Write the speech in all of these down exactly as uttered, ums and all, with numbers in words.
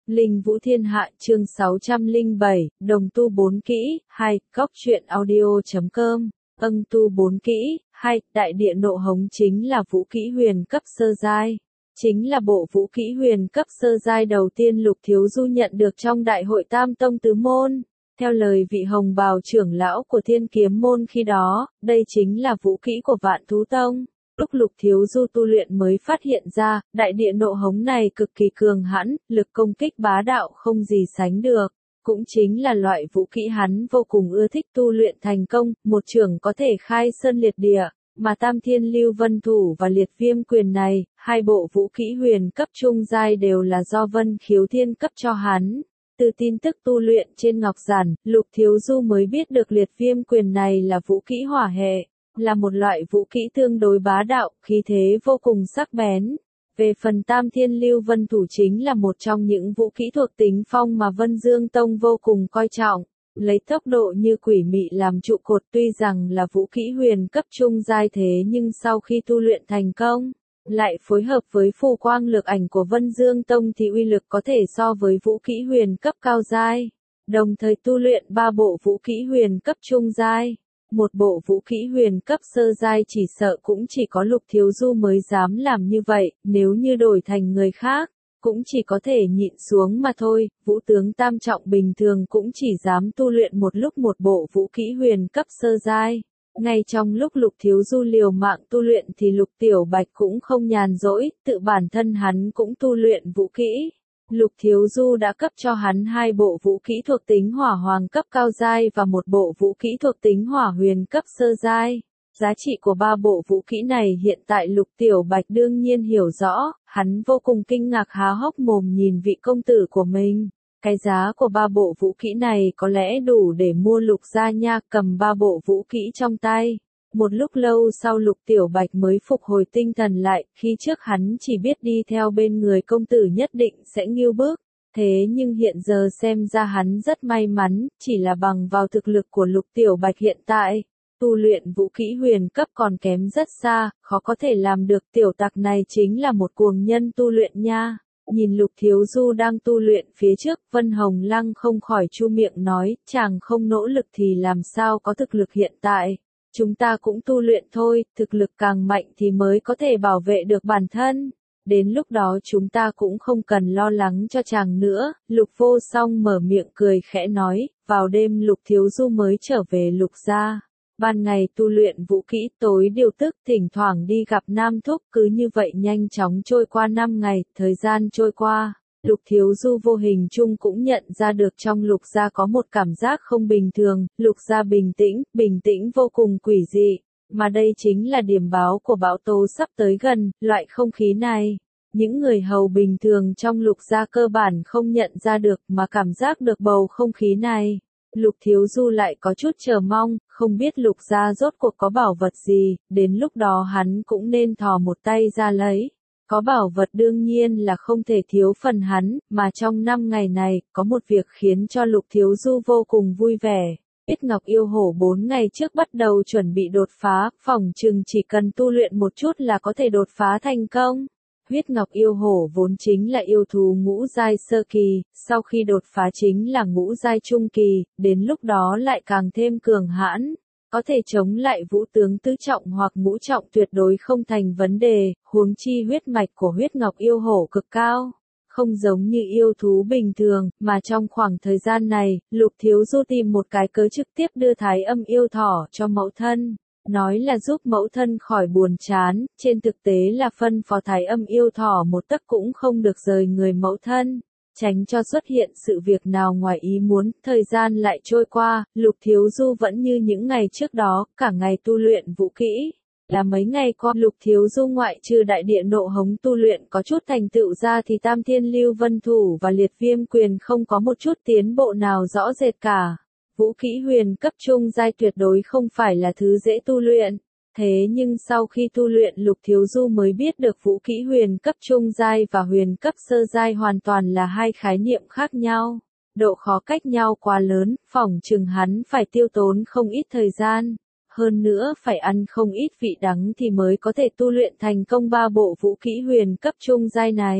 Linh Vũ Thiên Hạ chương sáu trăm lẻ bảy, đồng tu bốn kỹ, hai, góc truyện audio.com, âm tu bốn kỹ, hai, đại địa nộ hống chính là vũ kỹ huyền cấp sơ giai. Chính là bộ vũ kỹ huyền cấp sơ giai đầu tiên Lục Thiếu Du nhận được trong đại hội Tam Tông Tứ Môn. Theo lời vị hồng bào trưởng lão của Thiên Kiếm Môn khi đó, đây chính là vũ kỹ của Vạn Thú Tông. Lúc Lục Thiếu Du tu luyện mới phát hiện ra, đại địa nộ hống này cực kỳ cường hãn, lực công kích bá đạo không gì sánh được. Cũng chính là loại vũ kỹ hắn vô cùng ưa thích tu luyện thành công, một trường có thể khai sơn liệt địa, mà Tam Thiên Lưu Vân Thủ và Liệt Viêm Quyền này, hai bộ vũ kỹ huyền cấp trung giai đều là do Vân Khiếu Thiên cấp cho hắn. Từ tin tức tu luyện trên ngọc giản, Lục Thiếu Du mới biết được Liệt Viêm Quyền này là vũ kỹ hỏa hệ. Là một loại vũ kỹ tương đối bá đạo, khí thế vô cùng sắc bén. Về phần Tam Thiên Lưu Vân Thủ chính là một trong những vũ kỹ thuộc tính phong mà Vân Dương Tông vô cùng coi trọng. Lấy tốc độ như quỷ mị làm trụ cột, tuy rằng là vũ kỹ huyền cấp trung giai thế nhưng sau khi tu luyện thành công, lại phối hợp với phù quang lược ảnh của Vân Dương Tông thì uy lực có thể so với vũ kỹ huyền cấp cao giai. Đồng thời tu luyện ba bộ vũ kỹ huyền cấp trung giai. Một bộ vũ kỹ huyền cấp sơ giai chỉ sợ cũng chỉ có Lục Thiếu Du mới dám làm như vậy, nếu như đổi thành người khác, cũng chỉ có thể nhịn xuống mà thôi. Vũ tướng tam trọng bình thường cũng chỉ dám tu luyện một lúc một bộ vũ kỹ huyền cấp sơ giai. Ngay trong lúc Lục Thiếu Du liều mạng tu luyện thì Lục Tiểu Bạch cũng không nhàn rỗi, tự bản thân hắn cũng tu luyện vũ kỹ. Lục Thiếu Du đã cấp cho hắn hai bộ vũ kỹ thuộc tính hỏa hoàng cấp cao giai và một bộ vũ kỹ thuộc tính hỏa huyền cấp sơ giai. Giá trị của ba bộ vũ kỹ này hiện tại Lục Tiểu Bạch đương nhiên hiểu rõ, hắn vô cùng kinh ngạc há hốc mồm nhìn vị công tử của mình. Cái giá của ba bộ vũ kỹ này có lẽ đủ để mua Lục gia nha. Cầm ba bộ vũ kỹ trong tay. Một lúc lâu sau Lục Tiểu Bạch mới phục hồi tinh thần lại, khi trước hắn chỉ biết đi theo bên người công tử nhất định sẽ nghêu bước. Thế nhưng hiện giờ xem ra hắn rất may mắn, chỉ là bằng vào thực lực của Lục Tiểu Bạch hiện tại. Tu luyện vũ kỹ huyền cấp còn kém rất xa, khó có thể làm được. Tiểu tặc này chính là một cuồng nhân tu luyện nha. Nhìn Lục Thiếu Du đang tu luyện phía trước, Vân Hồng Lăng không khỏi chu miệng nói, chàng không nỗ lực thì làm sao có thực lực hiện tại. Chúng ta cũng tu luyện thôi, thực lực càng mạnh thì mới có thể bảo vệ được bản thân. Đến lúc đó chúng ta cũng không cần lo lắng cho chàng nữa. Lục Vô Song mở miệng cười khẽ nói, vào đêm Lục Thiếu Du mới trở về Lục gia. Ban ngày tu luyện vũ kỹ, tối điều tức, thỉnh thoảng đi gặp Nam Thúc, cứ như vậy nhanh chóng trôi qua năm ngày. Thời gian trôi qua, Lục Thiếu Du vô hình chung cũng nhận ra được trong Lục gia có một cảm giác không bình thường. Lục gia bình tĩnh, bình tĩnh vô cùng quỷ dị, mà đây chính là điểm báo của bão tố sắp tới gần. Loại không khí này, những người hầu bình thường trong Lục gia cơ bản không nhận ra được, mà cảm giác được bầu không khí này. Lục Thiếu Du lại có chút chờ mong, không biết Lục gia rốt cuộc có bảo vật gì, đến lúc đó hắn cũng nên thò một tay ra lấy. Có bảo vật đương nhiên là không thể thiếu phần hắn, mà trong năm ngày này, có một việc khiến cho Lục Thiếu Du vô cùng vui vẻ. Huyết Ngọc Yêu Hổ bốn ngày trước bắt đầu chuẩn bị đột phá, phỏng chừng chỉ cần tu luyện một chút là có thể đột phá thành công. Huyết Ngọc Yêu Hổ vốn chính là yêu thú ngũ giai sơ kỳ, sau khi đột phá chính là ngũ giai trung kỳ, đến lúc đó lại càng thêm cường hãn. Có thể chống lại vũ tướng tứ trọng hoặc ngũ trọng tuyệt đối không thành vấn đề, huống chi huyết mạch của Huyết Ngọc Yêu Hổ cực cao. Không giống như yêu thú bình thường, mà trong khoảng thời gian này, Lục Thiếu Du tìm một cái cớ trực tiếp đưa Thái Âm Yêu Thỏ cho mẫu thân. Nói là giúp mẫu thân khỏi buồn chán, trên thực tế là phân phó Thái Âm Yêu Thỏ một tấc cũng không được rời người mẫu thân. Tránh cho xuất hiện sự việc nào ngoài ý muốn. Thời gian lại trôi qua, Lục Thiếu Du vẫn như những ngày trước đó, cả ngày tu luyện vũ kỹ. Là mấy ngày qua Lục Thiếu Du ngoại trừ đại địa nộ hống tu luyện có chút thành tựu ra thì Tam Thiên Lưu Vân Thủ và Liệt Viêm Quyền không có một chút tiến bộ nào rõ rệt cả. Vũ kỹ huyền cấp trung giai tuyệt đối không phải là thứ dễ tu luyện. Thế nhưng sau khi tu luyện Lục Thiếu Du mới biết được vũ kỹ huyền cấp trung giai và huyền cấp sơ giai hoàn toàn là hai khái niệm khác nhau. Độ khó cách nhau quá lớn, phỏng chừng hắn phải tiêu tốn không ít thời gian. Hơn nữa phải ăn không ít vị đắng thì mới có thể tu luyện thành công ba bộ vũ kỹ huyền cấp trung giai này.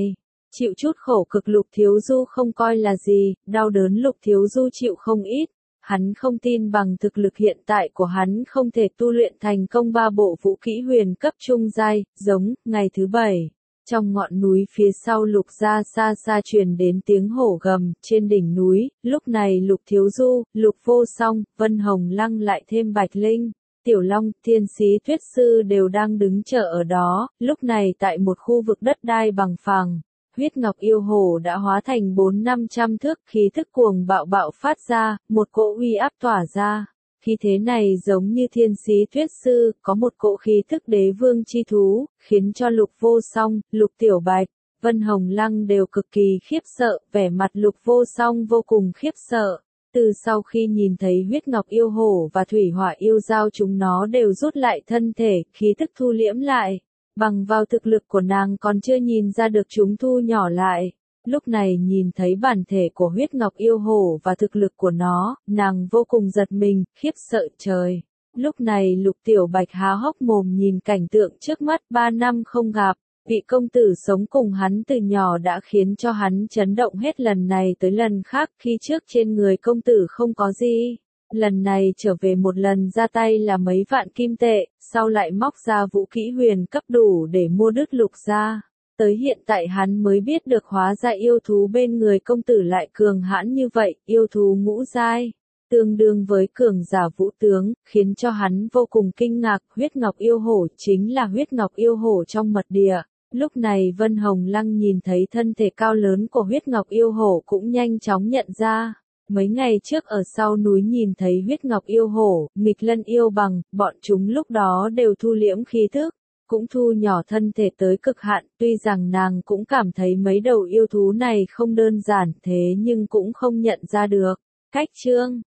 Chịu chút khổ cực Lục Thiếu Du không coi là gì, đau đớn Lục Thiếu Du chịu không ít. Hắn không tin bằng thực lực hiện tại của hắn không thể tu luyện thành công ba bộ vũ kỹ huyền cấp trung giai, giống, ngày thứ bảy. Trong ngọn núi phía sau Lục gia xa xa truyền đến tiếng hổ gầm, trên đỉnh núi, lúc này Lục Thiếu Du, Lục Vô Song, Vân Hồng Lăng lại thêm Bạch Linh, Tiểu Long, Thiên Sĩ Tuyết Sư đều đang đứng chờ ở đó, lúc này tại một khu vực đất đai bằng phẳng. Huyết Ngọc Yêu Hổ đã hóa thành bốn năm trăm thước, khí thức cuồng bạo bạo phát ra, một cỗ uy áp tỏa ra. Khí thế này giống như Thiên Sĩ Tuyết Sư, có một cỗ khí thức đế vương chi thú, khiến cho Lục Vô Song, Lục Tiểu Bạch, Vân Hồng Lăng đều cực kỳ khiếp sợ, vẻ mặt Lục Vô Song vô cùng khiếp sợ. Từ sau khi nhìn thấy Huyết Ngọc Yêu Hổ và Thủy Hỏa Yêu Giao chúng nó đều rút lại thân thể, khí thức thu liễm lại. Bằng vào thực lực của nàng còn chưa nhìn ra được chúng thu nhỏ lại. Lúc này nhìn thấy bản thể của Huyết Ngọc Yêu Hổ và thực lực của nó, nàng vô cùng giật mình, khiếp sợ trời. Lúc này Lục Tiểu Bạch há hốc mồm nhìn cảnh tượng trước mắt, ba năm không gặp, vị công tử sống cùng hắn từ nhỏ đã khiến cho hắn chấn động hết lần này tới lần khác, khi trước trên người công tử không có gì. Lần này trở về một lần ra tay là mấy vạn kim tệ, sau lại móc ra vũ kỹ huyền cấp đủ để mua đứt Lục gia. Tới hiện tại hắn mới biết được hóa ra yêu thú bên người công tử lại cường hãn như vậy, yêu thú ngũ giai, tương đương với cường giả vũ tướng, khiến cho hắn vô cùng kinh ngạc. Huyết Ngọc Yêu Hổ chính là Huyết Ngọc Yêu Hổ trong mật địa. Lúc này Vân Hồng Lăng nhìn thấy thân thể cao lớn của Huyết Ngọc Yêu Hổ cũng nhanh chóng nhận ra. Mấy ngày trước ở sau núi nhìn thấy Huyết Ngọc Yêu Hổ, Nghịch Lân Yêu Bằng, bọn chúng lúc đó đều thu liễm khí thức, cũng thu nhỏ thân thể tới cực hạn, tuy rằng nàng cũng cảm thấy mấy đầu yêu thú này không đơn giản thế nhưng cũng không nhận ra được. Cách chương